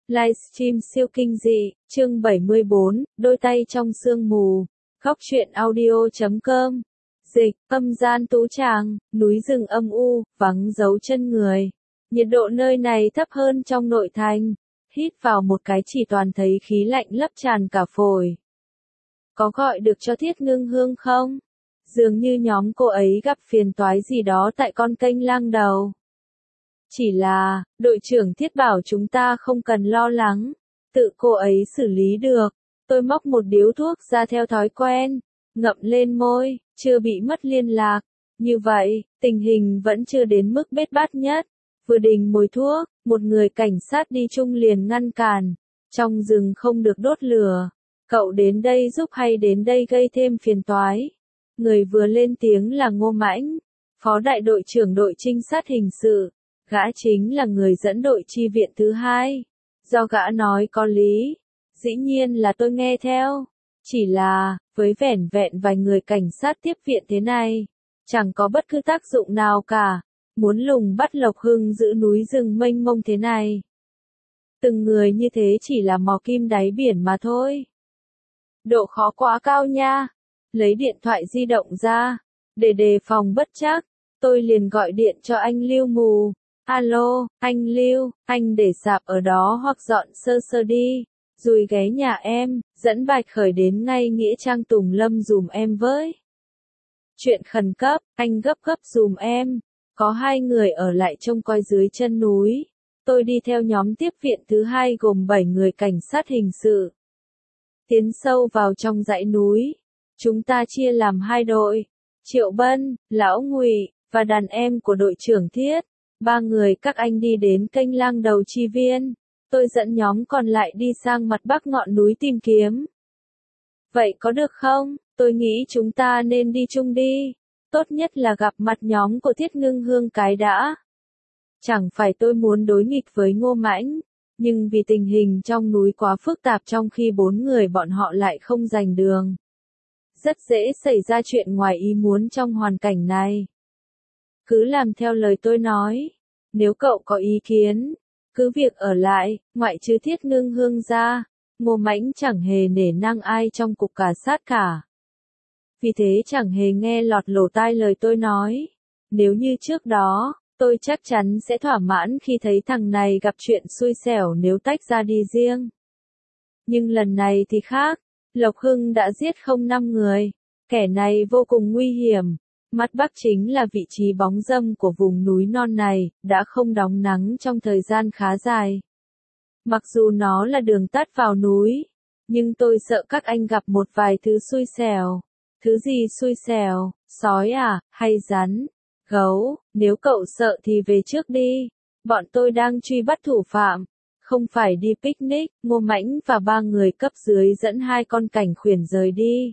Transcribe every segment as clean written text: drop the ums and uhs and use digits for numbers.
Livestream siêu kinh dị, chương 74, đôi tay trong sương mù. Góc truyện audio.com. Dịch, âm gian tú tràng, núi rừng âm u, vắng dấu chân người. Nhiệt độ nơi này thấp hơn trong nội thành. Hít vào một cái chỉ toàn thấy khí lạnh lấp tràn cả phổi. Có gọi được cho Thiết Ngưng Hương không? Dường như nhóm cô ấy gặp phiền toái gì đó tại con kênh lang đầu. Chỉ là, đội trưởng Thiết bảo chúng ta không cần lo lắng, tự cô ấy xử lý được. Tôi móc một điếu thuốc ra theo thói quen, ngậm lên môi, chưa bị mất liên lạc. Như vậy, tình hình vẫn chưa đến mức bết bát nhất. Vừa định mồi thuốc, một người cảnh sát đi chung liền ngăn cản. Trong rừng không được đốt lửa. Cậu đến đây giúp hay đến đây gây thêm phiền toái? Người vừa lên tiếng là Ngô Mãnh, phó đại đội trưởng đội trinh sát hình sự. Gã chính là người dẫn đội chi viện thứ hai. Do gã nói có lý, dĩ nhiên là tôi nghe theo. Chỉ là, với vẻn vẹn vài người cảnh sát tiếp viện thế này, chẳng có bất cứ tác dụng nào cả. Muốn lùng bắt Lộc Hưng giữ núi rừng mênh mông thế này. Từng người như thế chỉ là mò kim đáy biển mà thôi. Độ khó quá cao nha. Lấy điện thoại di động ra, để đề phòng bất trắc, tôi liền gọi điện cho anh Lưu Mù. Alo, anh Lưu, anh để sạp ở đó hoặc dọn sơ sơ đi, rồi ghé nhà em, dẫn Bạch Khởi đến ngay nghĩa trang Tùng Lâm dùm em với. Chuyện khẩn cấp, anh gấp gấp dùm em, có 2 người ở lại trông coi dưới chân núi. Tôi đi theo nhóm tiếp viện thứ hai gồm 7 người cảnh sát hình sự. Tiến sâu vào trong dãy núi, chúng ta chia làm 2 đội, Triệu Bân, Lão Ngụy, và đàn em của đội trưởng Thiết. 3 người các anh đi đến kênh lang đầu chi viên, tôi dẫn nhóm còn lại đi sang mặt bắc ngọn núi tìm kiếm. Vậy có được không? Tôi nghĩ chúng ta nên đi chung đi, tốt nhất là gặp mặt nhóm của Thiết Ngưng Hương cái đã. Chẳng phải tôi muốn đối nghịch với Ngô Mãnh, nhưng vì tình hình trong núi quá phức tạp trong khi 4 người bọn họ lại không giành đường. Rất dễ xảy ra chuyện ngoài ý muốn trong hoàn cảnh này. Cứ làm theo lời tôi nói. Nếu cậu có ý kiến, cứ việc ở lại, ngoại trừ Thiết Ngưng Hương ra, Ngô Mãnh chẳng hề nể nang ai trong cục cảnh sát cả. Vì thế chẳng hề nghe lọt lỗ tai lời tôi nói. Nếu như trước đó, tôi chắc chắn sẽ thỏa mãn khi thấy thằng này gặp chuyện xui xẻo nếu tách ra đi riêng. Nhưng lần này thì khác, Lộc Hưng đã giết không 5 người, kẻ này vô cùng nguy hiểm. Mắt Bắc chính là vị trí bóng râm của vùng núi non này, đã không đóng nắng trong thời gian khá dài. Mặc dù nó là đường tắt vào núi, nhưng tôi sợ các anh gặp một vài thứ xui xẻo. Thứ gì xui xẻo, sói à, hay rắn, gấu, nếu cậu sợ thì về trước đi. Bọn tôi đang truy bắt thủ phạm, không phải đi picnic. Ngô Mãnh và 3 người cấp dưới dẫn 2 con cảnh khuyển rời đi.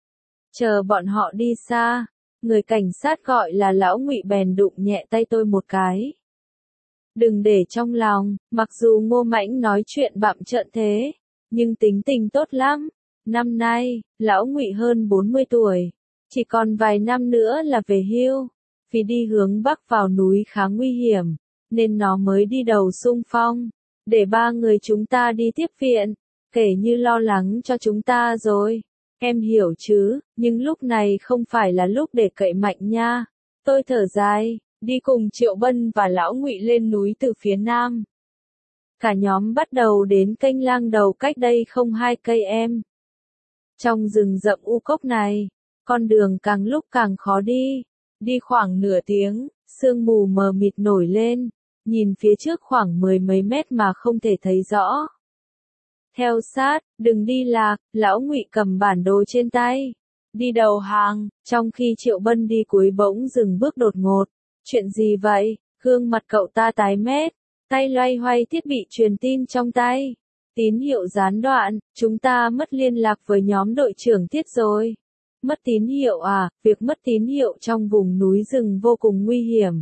Chờ bọn họ đi xa. Người cảnh sát gọi là Lão Ngụy bèn đụng nhẹ tay tôi một cái. Đừng để trong lòng, mặc dù Ngô Mãnh nói chuyện bặm trợn thế, nhưng tính tình tốt lắm. Năm nay, Lão Ngụy hơn 40 tuổi, chỉ còn vài năm nữa là về hưu. Vì đi hướng bắc vào núi khá nguy hiểm, nên nó mới đi đầu xung phong, để 3 người chúng ta đi tiếp viện, kể như lo lắng cho chúng ta rồi. Em hiểu chứ, nhưng lúc này không phải là lúc để cậy mạnh nha. Tôi thở dài, đi cùng Triệu Bân và Lão Ngụy lên núi từ phía nam. Cả nhóm bắt đầu đến kênh lang đầu cách đây không 2 cây em. Trong rừng rậm u cốc này, con đường càng lúc càng khó đi. Đi khoảng nửa tiếng, sương mù mờ mịt nổi lên, nhìn phía trước khoảng 10 mấy mét mà không thể thấy rõ. Theo sát, đừng đi lạc, Lão Ngụy cầm bản đồ trên tay. Đi đầu hàng, trong khi Triệu Bân đi cuối bỗng dừng bước đột ngột. Chuyện gì vậy? Gương mặt cậu ta tái mét, tay loay hoay thiết bị truyền tin trong tay. Tín hiệu gián đoạn, chúng ta mất liên lạc với nhóm đội trưởng Thiết rồi. Mất tín hiệu à? Việc mất tín hiệu trong vùng núi rừng vô cùng nguy hiểm.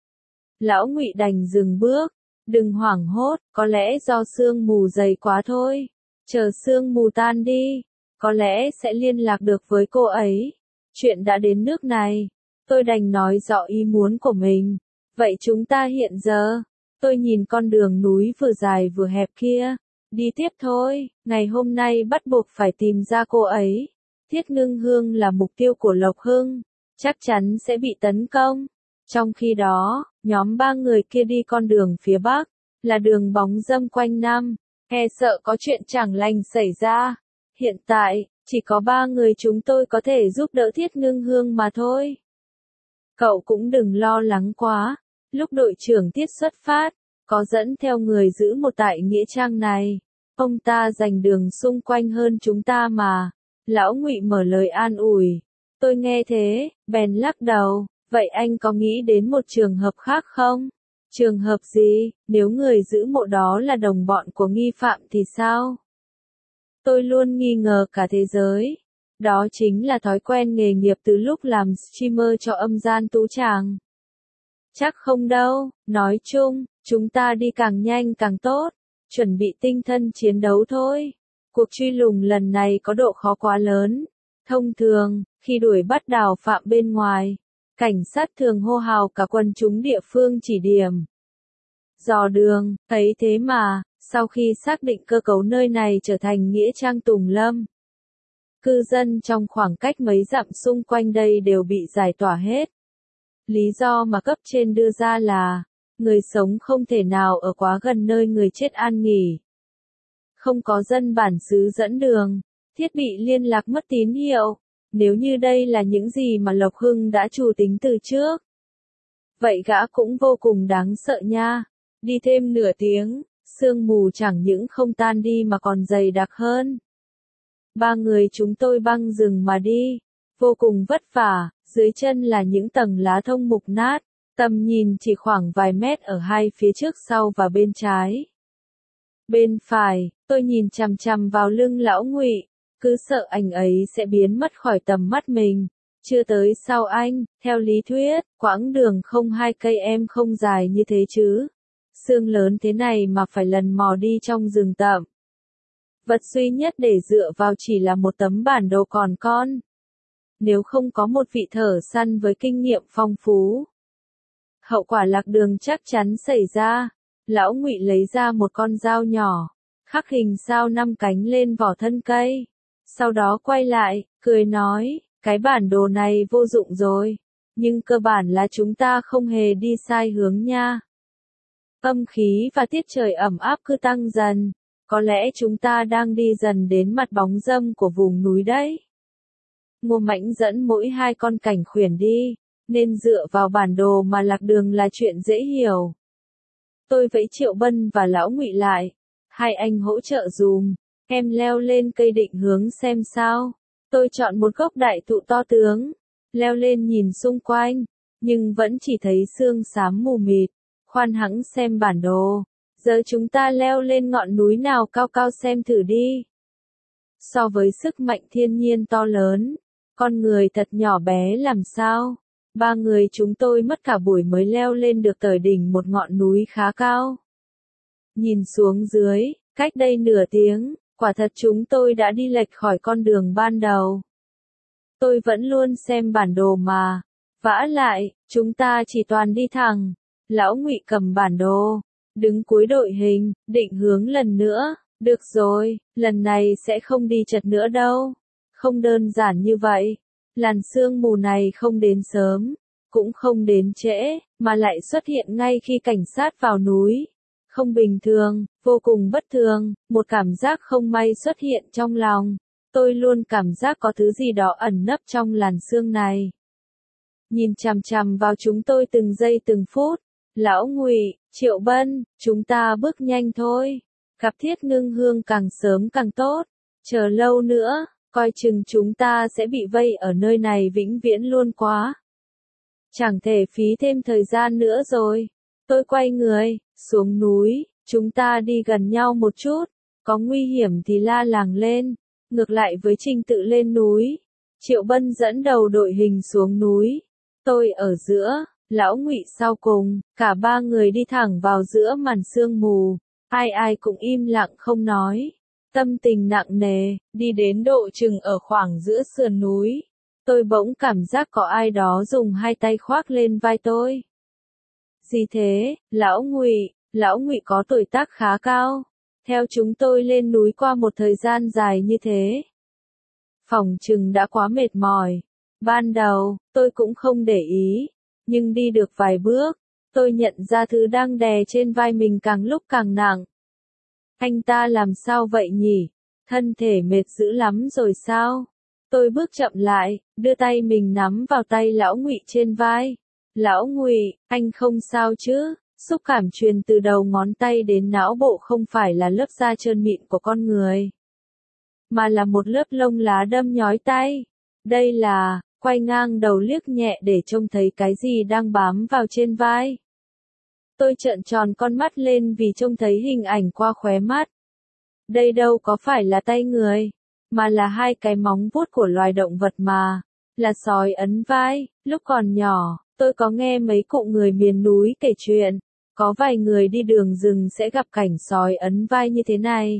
Lão Ngụy đành dừng bước. Đừng hoảng hốt, có lẽ do sương mù dày quá thôi. Chờ sương mù tan đi, có lẽ sẽ liên lạc được với cô ấy. Chuyện đã đến nước này, tôi đành nói rõ ý muốn của mình. Vậy chúng ta hiện giờ, tôi nhìn con đường núi vừa dài vừa hẹp kia, Đi tiếp thôi, ngày hôm nay bắt buộc phải tìm ra cô ấy. Thiết Ngưng Hương là mục tiêu của Lộc Hưng, chắc chắn sẽ bị tấn công. Trong khi đó, nhóm 3 người kia đi con đường phía Bắc, là đường bóng râm quanh năm, e sợ có chuyện chẳng lành xảy ra. Hiện tại, chỉ có 3 người chúng tôi có thể giúp đỡ Thiết Ngưng Hương mà thôi. Cậu cũng đừng lo lắng quá, lúc đội trưởng Tiết xuất phát, có dẫn theo người giữ một tại nghĩa trang này. Ông ta dành đường xung quanh hơn chúng ta mà. Lão Ngụy mở lời an ủi. Tôi nghe thế, bèn lắc đầu. Vậy anh có nghĩ đến một trường hợp khác không? Trường hợp gì, nếu người giữ mộ đó là đồng bọn của nghi phạm thì sao? Tôi luôn nghi ngờ cả thế giới. Đó chính là thói quen nghề nghiệp từ lúc làm streamer cho âm gian tú tràng. Chắc không đâu, nói chung, chúng ta đi càng nhanh càng tốt, chuẩn bị tinh thần chiến đấu thôi. Cuộc truy lùng lần này có độ khó quá lớn. Thông thường, khi đuổi bắt đào phạm bên ngoài, cảnh sát thường hô hào cả quần chúng địa phương chỉ điểm. Dò đường, thấy thế mà, sau khi xác định cơ cấu nơi này trở thành nghĩa trang Tùng Lâm, cư dân trong khoảng cách mấy dặm xung quanh đây đều bị giải tỏa hết. Lý do mà cấp trên đưa ra là, người sống không thể nào ở quá gần nơi người chết an nghỉ. Không có dân bản xứ dẫn đường, thiết bị liên lạc mất tín hiệu, nếu như đây là những gì mà Lộc Hưng đã chủ tính từ trước. Vậy gã cũng vô cùng đáng sợ nha. Đi thêm nửa tiếng, sương mù chẳng những không tan đi mà còn dày đặc hơn. 3 người chúng tôi băng rừng mà đi, vô cùng vất vả, dưới chân là những tầng lá thông mục nát, tầm nhìn chỉ khoảng vài mét ở hai phía trước sau và bên trái. Bên phải, tôi nhìn chằm chằm vào lưng lão Ngụy, cứ sợ anh ấy sẽ biến mất khỏi tầm mắt mình. Chưa tới sau anh, theo lý thuyết, quãng đường không 2 cây em không dài như thế chứ. Xương lớn thế này mà phải lần mò đi trong rừng tậm. Vật duy nhất để dựa vào chỉ là một tấm bản đồ còn con. Nếu không có một vị thợ săn với kinh nghiệm phong phú, hậu quả lạc đường chắc chắn xảy ra. Lão Ngụy lấy ra một con dao nhỏ, khắc hình sao 5 cánh lên vỏ thân cây. Sau đó quay lại, cười nói, cái bản đồ này vô dụng rồi. Nhưng cơ bản là chúng ta không hề đi sai hướng nha. Âm khí và tiết trời ẩm áp cứ tăng dần. Có lẽ chúng ta đang đi dần đến mặt bóng râm của vùng núi đấy. Ngô Mãnh dẫn mỗi 2 con cảnh khuyển đi, nên dựa vào bản đồ mà lạc đường là chuyện dễ hiểu. Tôi vẫy Triệu Bân và Lão Ngụy lại. 2 anh hỗ trợ dùm, em leo lên cây định hướng xem sao. Tôi chọn một gốc đại thụ to tướng, leo lên nhìn xung quanh, nhưng vẫn chỉ thấy sương xám mù mịt. Khoan hẵng xem bản đồ, giờ chúng ta leo lên ngọn núi nào cao cao xem thử đi. So với sức mạnh thiên nhiên to lớn, con người thật nhỏ bé làm sao? 3 người chúng tôi mất cả buổi mới leo lên được tới đỉnh một ngọn núi khá cao. Nhìn xuống dưới, cách đây nửa tiếng, quả thật chúng tôi đã đi lệch khỏi con đường ban đầu. Tôi vẫn luôn xem bản đồ mà. Vả lại, chúng ta chỉ toàn đi thẳng. Lão Ngụy cầm bản đồ, đứng cuối đội hình, định hướng lần nữa. Được rồi, lần này sẽ không đi chật nữa đâu. Không đơn giản như vậy. Làn sương mù này không đến sớm, cũng không đến trễ, mà lại xuất hiện ngay khi cảnh sát vào núi. Không bình thường, vô cùng bất thường, một cảm giác không may xuất hiện trong lòng. Tôi luôn cảm giác có thứ gì đó ẩn nấp trong làn sương này. Nhìn chằm chằm vào chúng tôi từng giây từng phút. Lão Ngụy, Triệu Bân, chúng ta bước nhanh thôi. Gặp Thiết Ngưng Hương càng sớm càng tốt. Chờ lâu nữa, coi chừng chúng ta sẽ bị vây ở nơi này vĩnh viễn luôn quá. Chẳng thể phí thêm thời gian nữa rồi. Tôi quay người, xuống núi, chúng ta đi gần nhau một chút. Có nguy hiểm thì la làng lên. Ngược lại với trình tự lên núi, Triệu Bân dẫn đầu đội hình xuống núi. Tôi ở giữa, Lão Ngụy sau cùng, cả 3 người đi thẳng vào giữa màn sương mù. Ai ai cũng im lặng không nói. Tâm tình nặng nề, đi đến độ chừng ở khoảng giữa sườn núi. Tôi bỗng cảm giác có ai đó dùng 2 tay khoác lên vai tôi. Gì thế, Lão Ngụy có tuổi tác khá cao. Theo chúng tôi lên núi qua một thời gian dài như thế, phỏng chừng đã quá mệt mỏi. Ban đầu, tôi cũng không để ý, nhưng đi được vài bước, tôi nhận ra thứ đang đè trên vai mình càng lúc càng nặng. Anh ta làm sao vậy nhỉ? Thân thể mệt dữ lắm rồi sao? Tôi bước chậm lại, đưa tay mình nắm vào tay lão Ngụy trên vai. Lão Ngụy, anh không sao chứ? Xúc cảm truyền từ đầu ngón tay đến não bộ không phải là lớp da trơn mịn của con người, mà là một lớp lông lá đâm nhói tay. Đây là, quay ngang đầu liếc nhẹ để trông thấy cái gì đang bám vào trên vai. Tôi trợn tròn con mắt lên vì trông thấy hình ảnh qua khóe mắt. Đây đâu có phải là tay người, mà là hai cái móng vuốt của loài động vật mà, là sói ấn vai. Lúc còn nhỏ, tôi có nghe mấy cụ người miền núi kể chuyện, có vài người đi đường rừng sẽ gặp cảnh sói ấn vai như thế này.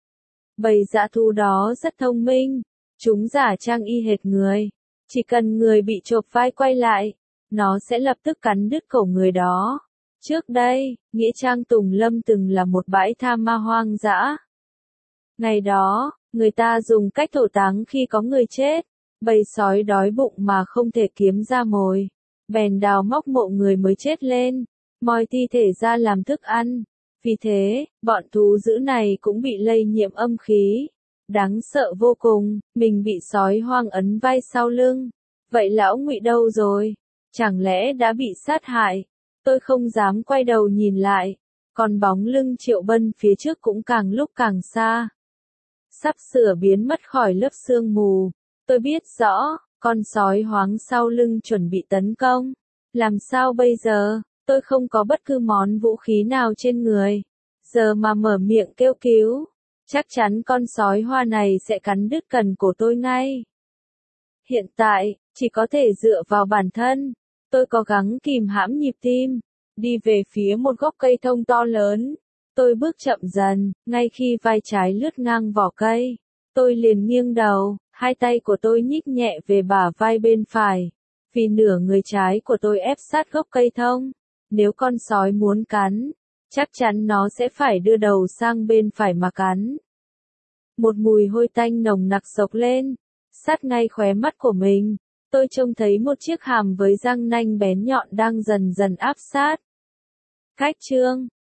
Bầy dã thú đó rất thông minh, chúng giả trang y hệt người, chỉ cần người bị chộp vai quay lại, nó sẽ lập tức cắn đứt cổ người đó. Trước đây, nghĩa trang Tùng Lâm từng là một bãi tha ma hoang dã. Ngày đó, người ta dùng cách thổ táng khi có người chết, bầy sói đói bụng mà không thể kiếm ra mồi, bèn đào móc mộ người mới chết lên, moi thi thể ra làm thức ăn. Vì thế, bọn thú dữ này cũng bị lây nhiễm âm khí. Đáng sợ vô cùng, mình bị sói hoang ấn vai sau lưng. Vậy lão Ngụy đâu rồi? Chẳng lẽ đã bị sát hại? Tôi không dám quay đầu nhìn lại, còn bóng lưng Triệu Bân phía trước cũng càng lúc càng xa. Sắp sửa biến mất khỏi lớp sương mù. Tôi biết rõ, con sói hoang sau lưng chuẩn bị tấn công. Làm sao bây giờ? Tôi không có bất cứ món vũ khí nào trên người. Giờ mà mở miệng kêu cứu, chắc chắn con sói hoa này sẽ cắn đứt cần cổ tôi ngay. Hiện tại, chỉ có thể dựa vào bản thân. Tôi cố gắng kìm hãm nhịp tim, đi về phía một gốc cây thông to lớn. Tôi bước chậm dần, ngay khi vai trái lướt ngang vỏ cây, tôi liền nghiêng đầu, hai tay của tôi nhích nhẹ về bả vai bên phải, vì nửa người trái của tôi ép sát gốc cây thông. Nếu con sói muốn cắn, chắc chắn nó sẽ phải đưa đầu sang bên phải mà cắn. Một mùi hôi tanh nồng nặc xộc lên, sát ngay khóe mắt của mình. Tôi trông thấy một chiếc hàm với răng nanh bén nhọn đang dần dần áp sát. Cách chương